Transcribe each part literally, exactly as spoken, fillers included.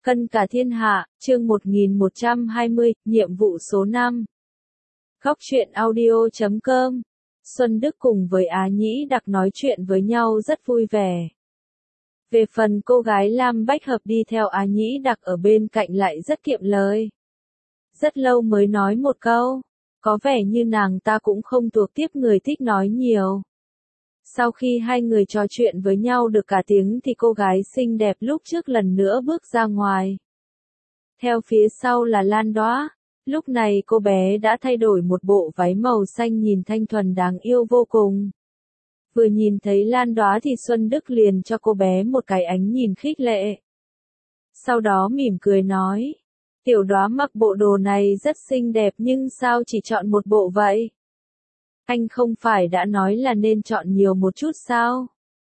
Cân cả thiên hạ, chương một nghìn một trăm hai mươi, nhiệm vụ số năm. Góc truyện audio chấm com. Xuân Đức cùng với Á Nhĩ Đặc nói chuyện với nhau rất vui vẻ. Về phần cô gái Lam Bách Hợp đi theo Á Nhĩ Đặc ở bên cạnh lại rất kiệm lời. Rất lâu mới nói một câu, có vẻ như nàng ta cũng không thuộc tiếp người thích nói nhiều. Sau khi hai người trò chuyện với nhau được cả tiếng thì cô gái xinh đẹp lúc trước lần nữa bước ra ngoài. Theo phía sau là Lan Đóa. Lúc này cô bé đã thay đổi một bộ váy màu xanh nhìn thanh thuần đáng yêu vô cùng. Vừa nhìn thấy Lan Đóa thì Xuân Đức liền cho cô bé một cái ánh nhìn khích lệ. Sau đó mỉm cười nói, tiểu Đóa mặc bộ đồ này rất xinh đẹp nhưng sao chỉ chọn một bộ vậy? Anh không phải đã nói là nên chọn nhiều một chút sao?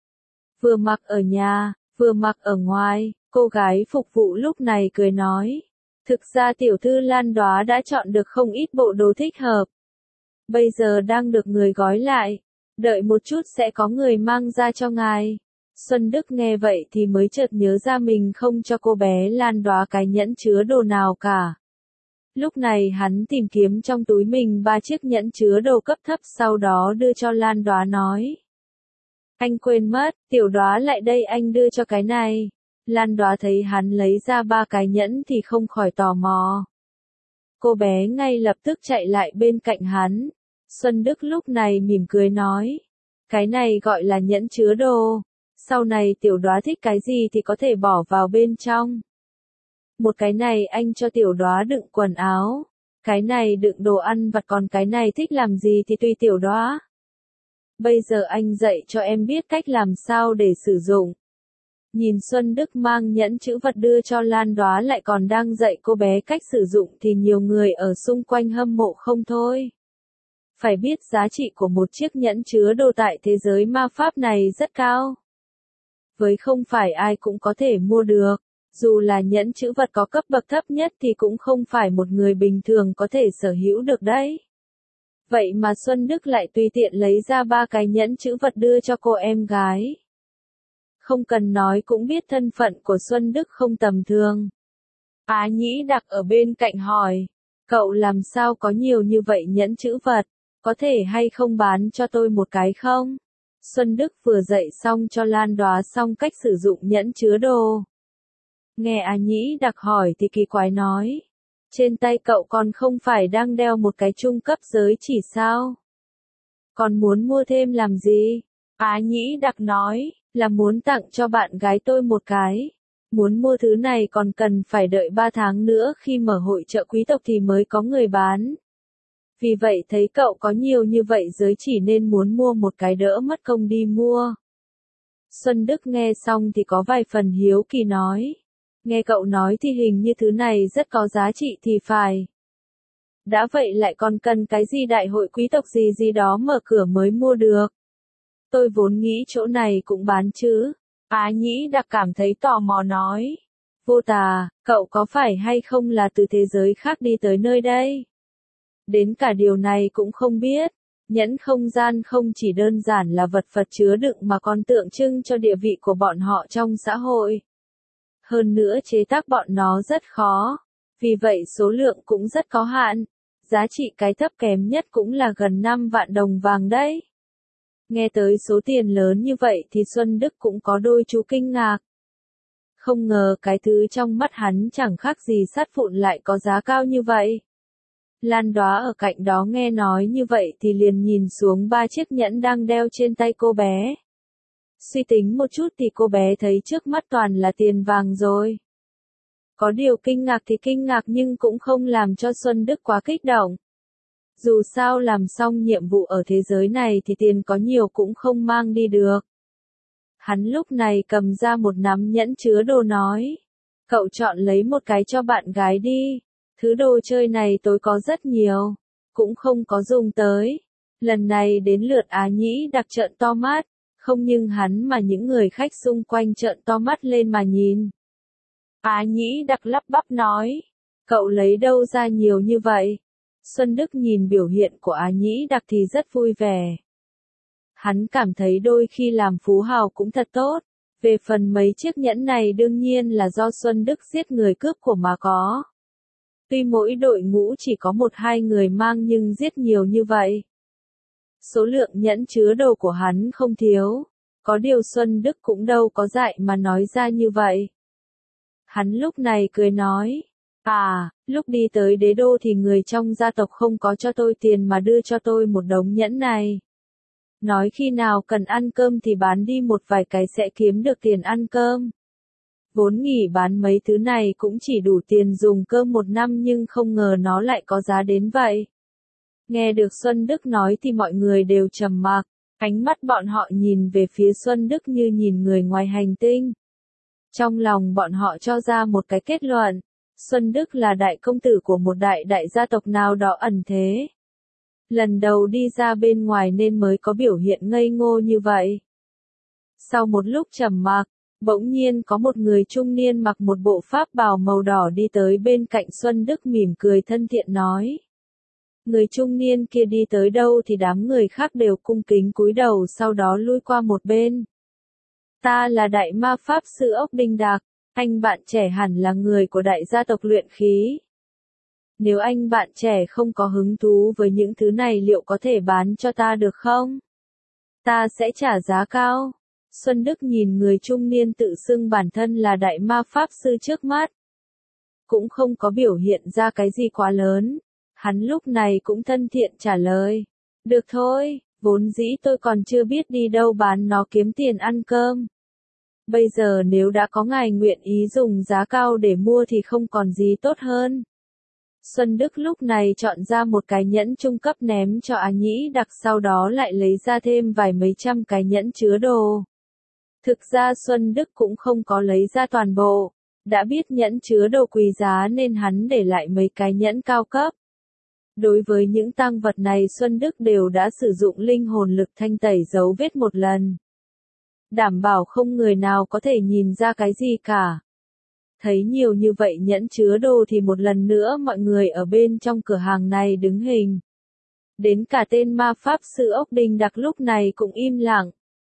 Vừa mặc ở nhà, vừa mặc ở ngoài, cô gái phục vụ lúc này cười nói. Thực ra tiểu thư Lan Đóa đã chọn được không ít bộ đồ thích hợp. Bây giờ đang được người gói lại, đợi một chút sẽ có người mang ra cho ngài. Xuân Đức nghe vậy thì mới chợt nhớ ra mình không cho cô bé Lan Đóa cái nhẫn chứa đồ nào cả. Lúc này hắn tìm kiếm trong túi mình ba chiếc nhẫn chứa đồ cấp thấp sau đó đưa cho Lan Đóa nói. Anh quên mất, tiểu Đóa lại đây anh đưa cho cái này. Lan Đóa thấy hắn lấy ra ba cái nhẫn thì không khỏi tò mò. Cô bé ngay lập tức chạy lại bên cạnh hắn. Xuân Đức lúc này mỉm cười nói. Cái này gọi là nhẫn chứa đồ. Sau này tiểu Đóa thích cái gì thì có thể bỏ vào bên trong. Một cái này anh cho tiểu Đóa đựng quần áo. Cái này đựng đồ ăn vặt còn cái này thích làm gì thì tùy tiểu Đóa. Bây giờ anh dạy cho em biết cách làm sao để sử dụng. Nhìn Xuân Đức mang nhẫn chữ vật đưa cho Lan Đóa lại còn đang dạy cô bé cách sử dụng thì nhiều người ở xung quanh hâm mộ không thôi. Phải biết giá trị của một chiếc nhẫn chứa đồ tại thế giới ma pháp này rất cao. Với không phải ai cũng có thể mua được, dù là nhẫn chữ vật có cấp bậc thấp nhất thì cũng không phải một người bình thường có thể sở hữu được đấy. Vậy mà Xuân Đức lại tùy tiện lấy ra ba cái nhẫn chữ vật đưa cho cô em gái. Không cần nói cũng biết thân phận của Xuân Đức không tầm thường. Á Nhĩ Đặc ở bên cạnh hỏi, cậu làm sao có nhiều như vậy nhẫn chữ vật, có thể hay không bán cho tôi một cái không? Xuân Đức vừa dạy xong cho Lan Đóa xong cách sử dụng nhẫn chứa đồ. Nghe Á Nhĩ Đặc hỏi thì kỳ quái nói, trên tay cậu còn không phải đang đeo một cái trung cấp giới chỉ sao? Còn muốn mua thêm làm gì? Á Nhĩ Đặc nói, là muốn tặng cho bạn gái tôi một cái. Muốn mua thứ này còn cần phải đợi ba tháng nữa khi mở hội chợ quý tộc thì mới có người bán. Vì vậy thấy cậu có nhiều như vậy giới chỉ nên muốn mua một cái đỡ mất công đi mua. Xuân Đức nghe xong thì có vài phần hiếu kỳ nói. Nghe cậu nói thì hình như thứ này rất có giá trị thì phải. Đã vậy lại còn cần cái gì đại hội quý tộc gì gì đó mở cửa mới mua được. Tôi vốn nghĩ chỗ này cũng bán chứ. Á Nhĩ Đặc cảm thấy tò mò nói. Vô Tà, cậu có phải hay không là từ thế giới khác đi tới nơi đây? Đến cả điều này cũng không biết. Nhẫn không gian không chỉ đơn giản là vật vật chứa đựng mà còn tượng trưng cho địa vị của bọn họ trong xã hội. Hơn nữa chế tác bọn nó rất khó. Vì vậy số lượng cũng rất có hạn. Giá trị cái thấp kém nhất cũng là gần năm vạn đồng vàng đấy. Nghe tới số tiền lớn như vậy thì Xuân Đức cũng có đôi chú kinh ngạc. Không ngờ cái thứ trong mắt hắn chẳng khác gì sắt vụn lại có giá cao như vậy. Lan Đóa ở cạnh đó nghe nói như vậy thì liền nhìn xuống ba chiếc nhẫn đang đeo trên tay cô bé. Suy tính một chút thì cô bé thấy trước mắt toàn là tiền vàng rồi. Có điều kinh ngạc thì kinh ngạc nhưng cũng không làm cho Xuân Đức quá kích động. Dù sao làm xong nhiệm vụ ở thế giới này thì tiền có nhiều cũng không mang đi được. Hắn lúc này cầm ra một nắm nhẫn chứa đồ nói. Cậu chọn lấy một cái cho bạn gái đi. Thứ đồ chơi này tôi có rất nhiều. Cũng không có dùng tới. Lần này đến lượt Á Nhĩ Đặc trợn to mắt. Không nhưng hắn mà những người khách xung quanh trợn to mắt lên mà nhìn. Á Nhĩ Đặc lắp bắp nói. Cậu lấy đâu ra nhiều như vậy? Xuân Đức nhìn biểu hiện của Á Nhĩ Đặc thì rất vui vẻ. Hắn cảm thấy đôi khi làm phú hào cũng thật tốt, Về phần mấy chiếc nhẫn này đương nhiên là do Xuân Đức giết người cướp của mà có. Tuy mỗi đội ngũ chỉ có một hai người mang nhưng giết nhiều như vậy. Số lượng nhẫn chứa đồ của hắn không thiếu, có điều Xuân Đức cũng đâu có dại mà nói ra như vậy. Hắn lúc này cười nói, à, lúc đi tới đế đô thì người trong gia tộc không có cho tôi tiền mà đưa cho tôi một đống nhẫn này. Nói khi nào cần ăn cơm thì bán đi một vài cái sẽ kiếm được tiền ăn cơm. Vốn nghĩ bán mấy thứ này cũng chỉ đủ tiền dùng cơm một năm nhưng không ngờ nó lại có giá đến vậy. Nghe được Xuân Đức nói thì mọi người đều trầm mặc, ánh mắt bọn họ nhìn về phía Xuân Đức như nhìn người ngoài hành tinh. Trong lòng bọn họ cho ra một cái kết luận, Xuân Đức là đại công tử của một đại đại gia tộc nào đó ẩn thế. Lần đầu đi ra bên ngoài nên mới có biểu hiện ngây ngô như vậy. Sau một lúc trầm mặc, bỗng nhiên có một người trung niên mặc một bộ pháp bào màu đỏ đi tới bên cạnh Xuân Đức mỉm cười thân thiện nói. Người trung niên kia đi tới đâu thì đám người khác đều cung kính cúi đầu sau đó lui qua một bên. Ta là đại ma pháp sư Ốc Đinh Đạc, anh bạn trẻ hẳn là người của đại gia tộc luyện khí. Nếu anh bạn trẻ không có hứng thú với những thứ này liệu có thể bán cho ta được không? Ta sẽ trả giá cao. Xuân Đức nhìn người trung niên tự xưng bản thân là đại ma pháp sư trước mắt. Cũng không có biểu hiện ra cái gì quá lớn. Hắn lúc này cũng thân thiện trả lời. Được thôi, vốn dĩ tôi còn chưa biết đi đâu bán nó kiếm tiền ăn cơm. Bây giờ nếu đã có ngài nguyện ý dùng giá cao để mua thì không còn gì tốt hơn. Xuân Đức lúc này chọn ra một cái nhẫn trung cấp ném cho Á Nhĩ Đặc sau đó lại lấy ra thêm vài mấy trăm cái nhẫn chứa đồ. Thực ra Xuân Đức cũng không có lấy ra toàn bộ, đã biết nhẫn chứa đồ quý giá nên hắn để lại mấy cái nhẫn cao cấp. Đối với những tang vật này Xuân Đức đều đã sử dụng linh hồn lực thanh tẩy dấu vết một lần. Đảm bảo không người nào có thể nhìn ra cái gì cả. Thấy nhiều như vậy nhẫn chứa đồ thì một lần nữa mọi người ở bên trong cửa hàng này đứng hình. Đến cả tên ma pháp sư Ốc Đinh Đặc lúc này cũng im lặng.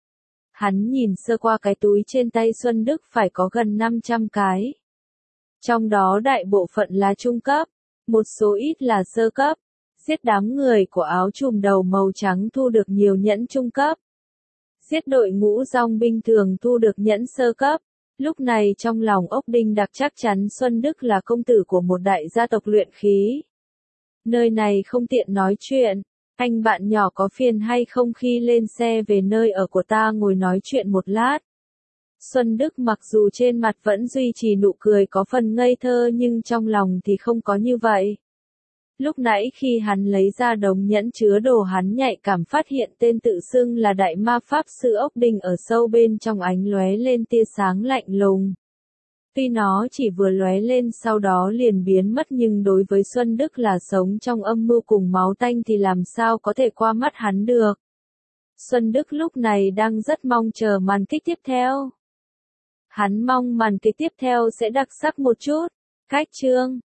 Hắn nhìn sơ qua cái túi trên tay Xuân Đức phải có gần năm trăm cái. Trong đó đại bộ phận là trung cấp, một số ít là sơ cấp. Giết đám người của áo trùm đầu màu trắng thu được nhiều nhẫn trung cấp. Giết đội ngũ dòng binh thường thu được nhẫn sơ cấp. Lúc này trong lòng Ốc Đinh Đặc chắc chắn Xuân Đức là công tử của một đại gia tộc luyện khí. Nơi này không tiện nói chuyện, anh bạn nhỏ có phiền hay không khi lên xe về nơi ở của ta ngồi nói chuyện một lát. Xuân Đức mặc dù trên mặt vẫn duy trì nụ cười có phần ngây thơ nhưng trong lòng thì không có như vậy. Lúc nãy khi hắn lấy ra đống nhẫn chứa đồ hắn nhạy cảm phát hiện tên tự xưng là đại ma pháp sư Ốc Đinh ở sâu bên trong ánh lóe lên tia sáng lạnh lùng. Tuy nó chỉ vừa lóe lên sau đó liền biến mất nhưng đối với Xuân Đức là sống trong âm mưu cùng máu tanh thì làm sao có thể qua mắt hắn được. Xuân Đức lúc này đang rất mong chờ màn kịch tiếp theo. Hắn mong màn kịch tiếp theo sẽ đặc sắc một chút. Cách chương